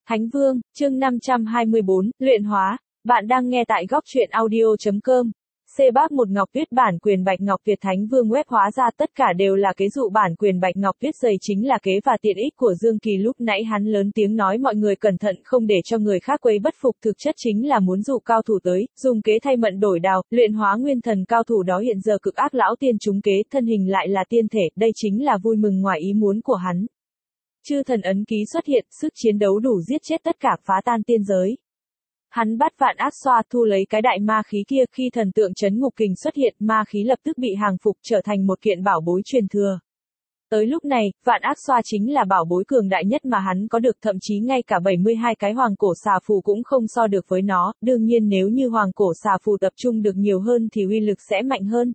Thánh Vương, chương 524, luyện hóa. Bạn đang nghe tại góc truyện audio.com. C-Bác một Ngọc Tuyết bản quyền Bạch Ngọc Việt Thánh Vương web hóa ra tất cả đều là kế dụ bản quyền Bạch Ngọc Tuyết dày chính là kế và tiện ích của Dương Kỳ lúc nãy hắn lớn tiếng nói mọi người cẩn thận không để cho người khác quấy bất phục thực chất chính là muốn dụ cao thủ tới, dùng kế thay mận đổi đào, luyện hóa nguyên thần cao thủ đó hiện giờ cực ác lão tiên trúng kế, thân hình lại là tiên thể, đây chính là vui mừng ngoài ý muốn của hắn. Chư thần ấn ký xuất hiện, sức chiến đấu đủ giết chết tất cả phá tan tiên giới. Hắn bắt vạn ác xoa thu lấy cái đại ma khí kia khi thần tượng chấn ngục kình xuất hiện, ma khí lập tức bị hàng phục trở thành một kiện bảo bối truyền thừa. Tới lúc này, vạn ác xoa chính là bảo bối cường đại nhất mà hắn có được thậm chí ngay cả 72 cái hoàng cổ xà phù cũng không so được với nó, đương nhiên nếu như hoàng cổ xà phù tập trung được nhiều hơn thì uy lực sẽ mạnh hơn.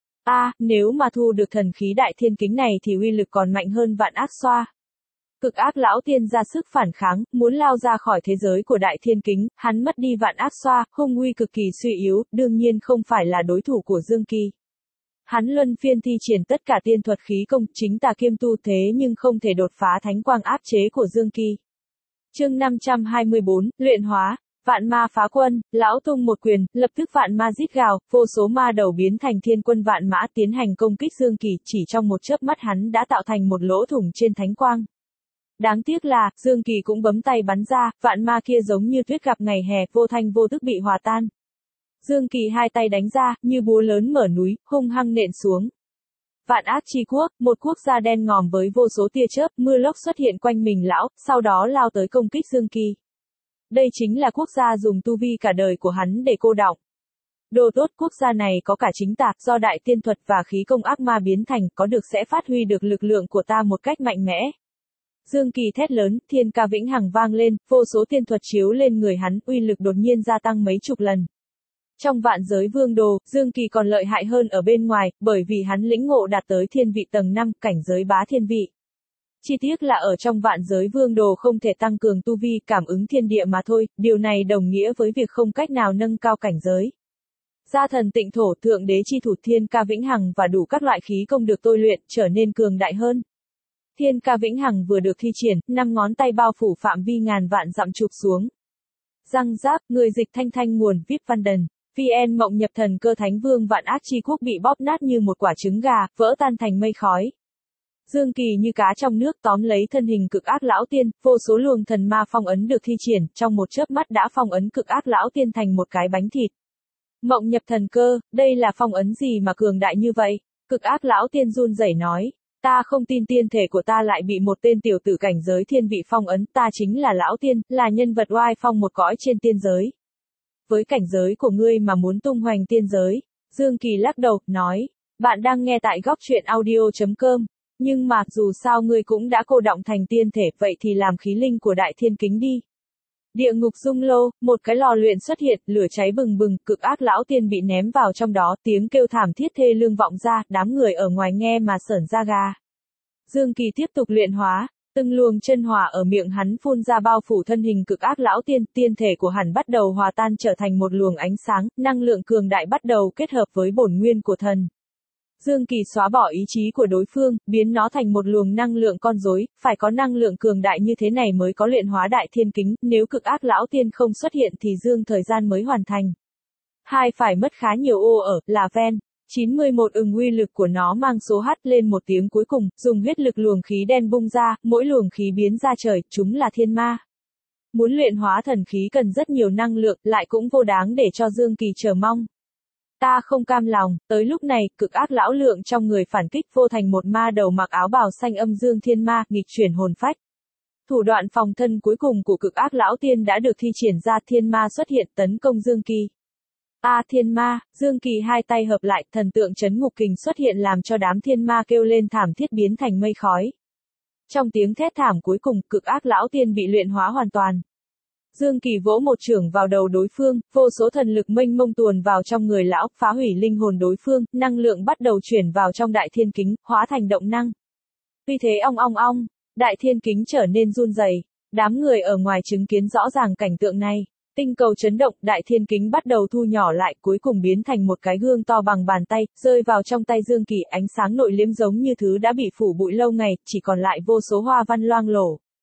Nếu mà thu được thần khí đại thiên kính này thì uy lực còn mạnh hơn vạn ác xoa. Cực ác lão tiên ra sức phản kháng, muốn lao ra khỏi thế giới của đại thiên kính, hắn mất đi vạn ác xoa, hung uy cực kỳ suy yếu, đương nhiên không phải là đối thủ của Dương Kỳ. Hắn luân phiên thi triển tất cả tiên thuật khí công, chính tà kiêm tu thế nhưng không thể đột phá thánh quang áp chế của Dương Kỳ. Chương 524, luyện hóa. Vạn ma phá quân, lão tung một quyền, lập tức vạn ma rít gào, vô số ma đầu biến thành thiên quân vạn mã tiến hành công kích Dương Kỳ, chỉ trong một chớp mắt hắn đã tạo thành một lỗ thủng trên thánh quang. Đáng tiếc là, Dương Kỳ cũng bấm tay bắn ra, vạn ma kia giống như tuyết gặp ngày hè, vô thanh vô tức bị hòa tan. Dương Kỳ hai tay đánh ra, như búa lớn mở núi, hung hăng nện xuống. Vạn ác chi quốc, một quốc gia đen ngòm với vô số tia chớp, mưa lốc xuất hiện quanh mình lão, sau đó lao tới công kích Dương Kỳ. Đây chính là quốc gia dùng tu vi cả đời của hắn để cô đọng. Đồ tốt quốc gia này có cả chính tà, do đại tiên thuật và khí công ác ma biến thành, có được sẽ phát huy được lực lượng của ta một cách mạnh mẽ. Dương Kỳ thét lớn, thiên ca vĩnh hằng vang lên, vô số tiên thuật chiếu lên người hắn, uy lực đột nhiên gia tăng mấy chục lần. Trong vạn giới vương đồ, Dương Kỳ còn lợi hại hơn ở bên ngoài, bởi vì hắn lĩnh ngộ đạt tới thiên vị tầng 5, cảnh giới bá thiên vị. Chi tiết là ở trong vạn giới vương đồ không thể tăng cường tu vi, cảm ứng thiên địa mà thôi, điều này đồng nghĩa với việc không cách nào nâng cao cảnh giới. Gia thần tịnh thổ, thượng đế chi thủ thiên ca vĩnh hằng và đủ các loại khí công được tôi luyện, trở nên cường đại hơn. Thiên ca vĩnh hằng vừa được thi triển, 5 ngón tay bao phủ phạm vi ngàn vạn dặm chụp xuống. Răng giáp, người dịch thanh thanh nguồn, VIP Văn Đần. VN Mộng Nhập Thần Cơ Thánh Vương vạn ác chi quốc bị bóp nát như một quả trứng gà, vỡ tan thành mây khói. Dương Kỳ như cá trong nước tóm lấy thân hình cực ác lão tiên, vô số luồng thần ma phong ấn được thi triển, trong một chớp mắt đã phong ấn cực ác lão tiên thành một cái bánh thịt. Mộng Nhập Thần Cơ, đây là phong ấn gì mà cường đại như vậy? Cực ác lão tiên run rẩy nói. Ta không tin tiên thể của ta lại bị một tên tiểu tử cảnh giới thiên vị phong ấn, ta chính là lão tiên, là nhân vật oai phong một cõi trên tiên giới. Với cảnh giới của ngươi mà muốn tung hoành tiên giới, Dương Kỳ lắc đầu, nói, bạn đang nghe tại góc truyện audio.com, nhưng mà, dù sao ngươi cũng đã cô đọng thành tiên thể, vậy thì làm khí linh của đại thiên kính đi. Địa ngục dung lô, một cái lò luyện xuất hiện, lửa cháy bừng bừng, cực ác lão tiên bị ném vào trong đó, tiếng kêu thảm thiết thê lương vọng ra, đám người ở ngoài nghe mà sởn da gà. Dương Kỳ tiếp tục luyện hóa, từng luồng chân hỏa ở miệng hắn phun ra bao phủ thân hình cực ác lão tiên, tiên thể của hắn bắt đầu hòa tan trở thành một luồng ánh sáng, năng lượng cường đại bắt đầu kết hợp với bổn nguyên của thần. Dương Kỳ xóa bỏ ý chí của đối phương, biến nó thành một luồng năng lượng con rối, phải có năng lượng cường đại như thế này mới có luyện hóa đại thiên kính, nếu cực ác lão tiên không xuất hiện thì thời gian mới hoàn thành. Phải mất khá nhiều ô ở, là ven. 91 uy lực của nó mang số H lên một tiếng cuối cùng, dùng huyết lực luồng khí đen bung ra, mỗi luồng khí biến ra trời, chúng là thiên ma. Muốn luyện hóa thần khí cần rất nhiều năng lượng, lại cũng vô đáng để cho Dương Kỳ chờ mong. Ta không cam lòng, tới lúc này, cực ác lão lượng trong người phản kích vô thành một ma đầu mặc áo bào xanh âm dương thiên ma, nghịch chuyển hồn phách. Thủ đoạn phòng thân cuối cùng của cực ác lão tiên đã được thi triển ra, thiên ma xuất hiện tấn công Dương Kỳ. Thiên ma, Dương Kỳ hai tay hợp lại, thần tượng chấn ngục kình xuất hiện làm cho đám thiên ma kêu lên thảm thiết biến thành mây khói. Trong tiếng thét thảm cuối cùng, cực ác lão tiên bị luyện hóa hoàn toàn. Dương Kỳ vỗ một chưởng vào đầu đối phương, vô số thần lực mênh mông tuồn vào trong người lão, phá hủy linh hồn đối phương, năng lượng bắt đầu chuyển vào trong đại thiên kính, hóa thành động năng. Vì thế ong ong ong, đại thiên kính trở nên run rẩy. Đám người ở ngoài chứng kiến rõ ràng cảnh tượng này. Tinh cầu chấn động, đại thiên kính bắt đầu thu nhỏ lại, cuối cùng biến thành một cái gương to bằng bàn tay, rơi vào trong tay Dương Kỳ, ánh sáng nội liễm giống như thứ đã bị phủ bụi lâu ngày, chỉ còn lại vô số hoa văn loang lổ.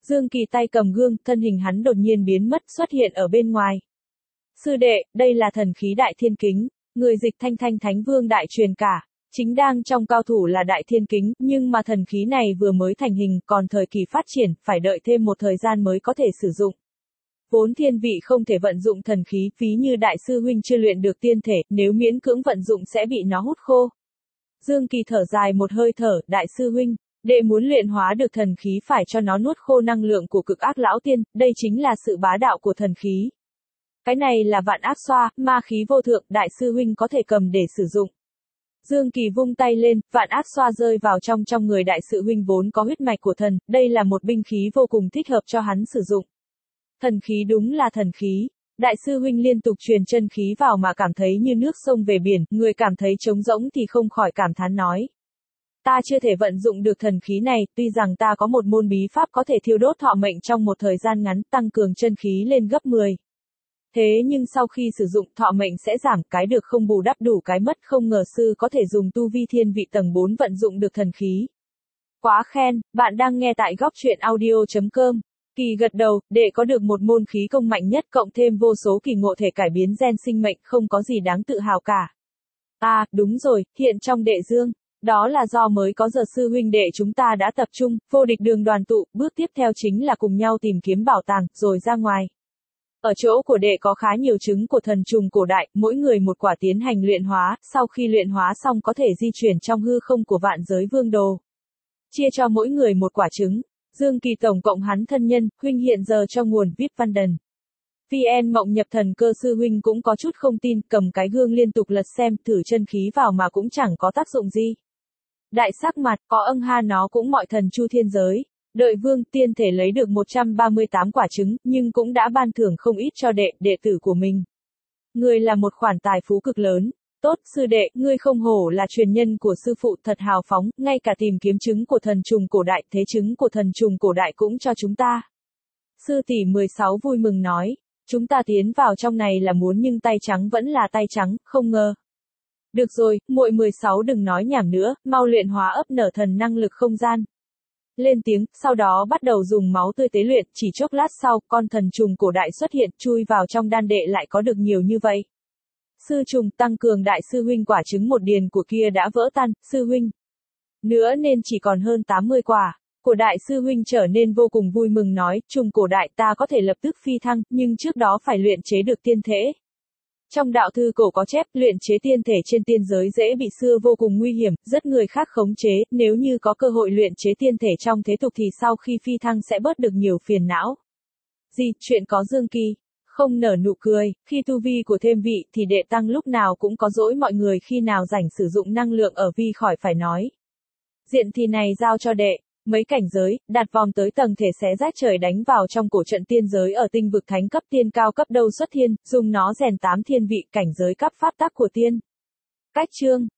Dương Kỳ tay cầm gương, thân hình hắn đột nhiên biến mất xuất hiện ở bên ngoài. Sư đệ, đây là thần khí Đại Thiên Kính, người dịch Thanh Thanh Thánh Vương đại truyền cả. Chính đang trong cao thủ là Đại Thiên Kính, nhưng mà thần khí này vừa mới thành hình, còn thời kỳ phát triển, phải đợi thêm một thời gian mới có thể sử dụng. Vốn thiên vị không thể vận dụng thần khí, ví như đại sư huynh chưa luyện được tiên thể, nếu miễn cưỡng vận dụng sẽ bị nó hút khô. Dương Kỳ thở dài một hơi thở, đại sư huynh, đệ muốn luyện hóa được thần khí phải cho nó nuốt khô năng lượng của cực ác lão tiên, đây chính là sự bá đạo của thần khí. Cái này là vạn ác xoa, ma khí vô thượng, đại sư huynh có thể cầm để sử dụng. Dương Kỳ vung tay lên, vạn ác xoa rơi vào trong người đại sư huynh vốn có huyết mạch của thần, đây là một binh khí vô cùng thích hợp cho hắn sử dụng. Thần khí đúng là thần khí. Đại sư huynh liên tục truyền chân khí vào mà cảm thấy như nước sông về biển, người cảm thấy trống rỗng thì không khỏi cảm thán nói. Ta chưa thể vận dụng được thần khí này, tuy rằng ta có một môn bí pháp có thể thiêu đốt thọ mệnh trong một thời gian ngắn, tăng cường chân khí lên gấp 10. Thế nhưng sau khi sử dụng thọ mệnh sẽ giảm, cái được không bù đắp đủ cái mất, không ngờ sư có thể dùng tu vi thiên vị tầng 4 vận dụng được thần khí. Quá khen, bạn đang nghe tại góc truyện audio.com. Kỳ gật đầu, đệ có được một môn khí công mạnh nhất cộng thêm vô số kỳ ngộ thể cải biến gen sinh mệnh, không có gì đáng tự hào cả. À, đúng rồi, hiện trong đệ dương, đó là do mới có giờ sư huynh đệ chúng ta đã tập trung, vô địch đường đoàn tụ, bước tiếp theo chính là cùng nhau tìm kiếm bảo tàng, rồi ra ngoài. Ở chỗ của đệ có khá nhiều trứng của thần trùng cổ đại, mỗi người một quả tiến hành luyện hóa, sau khi luyện hóa xong có thể di chuyển trong hư không của vạn giới vương đồ. Chia cho mỗi người một quả trứng. Dương Kỳ tổng cộng hắn thân nhân, huynh hiện giờ cho nguồn VIP Văn Đần. VN Mộng Nhập Thần Cơ sư huynh cũng có chút không tin, cầm cái gương liên tục lật xem, thử chân khí vào mà cũng chẳng có tác dụng gì. Đại sắc mặt, có âng ha nó cũng mọi thần chu thiên giới. Đợi vương tiên thể lấy được 138 quả trứng, nhưng cũng đã ban thưởng không ít cho đệ tử của mình. Người là một khoản tài phú cực lớn. Tốt, sư đệ, ngươi không hổ là truyền nhân của sư phụ thật hào phóng, ngay cả tìm kiếm trứng của thần trùng cổ đại, thế trứng của thần trùng cổ đại cũng cho chúng ta. Sư tỷ 16 vui mừng nói, chúng ta tiến vào trong này là muốn nhưng tay trắng vẫn là tay trắng, không ngờ. Được rồi, muội 16 đừng nói nhảm nữa, mau luyện hóa ấp nở thần năng lực không gian. Lên tiếng, sau đó bắt đầu dùng máu tươi tế luyện, chỉ chốc lát sau, con thần trùng cổ đại xuất hiện, chui vào trong đan đệ lại có được nhiều như vậy. Sư trùng tăng cường đại sư huynh quả trứng một điền của kia đã vỡ tan, sư huynh. Nữa nên chỉ còn hơn 80 quả. Của đại sư huynh trở nên vô cùng vui mừng nói, trùng cổ đại ta có thể lập tức phi thăng, nhưng trước đó phải luyện chế được tiên thể. Trong đạo thư cổ có chép, luyện chế tiên thể trên tiên giới dễ bị xưa vô cùng nguy hiểm, rất người khác khống chế, nếu như có cơ hội luyện chế tiên thể trong thế tục thì sau khi phi thăng sẽ bớt được nhiều phiền não. Gì, chuyện có Dương Kỳ. Không nở nụ cười, khi tu vi của thêm vị thì đệ tăng lúc nào cũng có dỗi mọi người khi nào rảnh sử dụng năng lượng ở vi khỏi phải nói. Diện thì này giao cho đệ, mấy cảnh giới, đạt vòng tới tầng thể xé rách trời đánh vào trong cổ trận tiên giới ở tinh vực thánh cấp tiên cao cấp đâu xuất thiên, dùng nó rèn 8 thiên vị cảnh giới cấp pháp tắc của tiên. Cách chương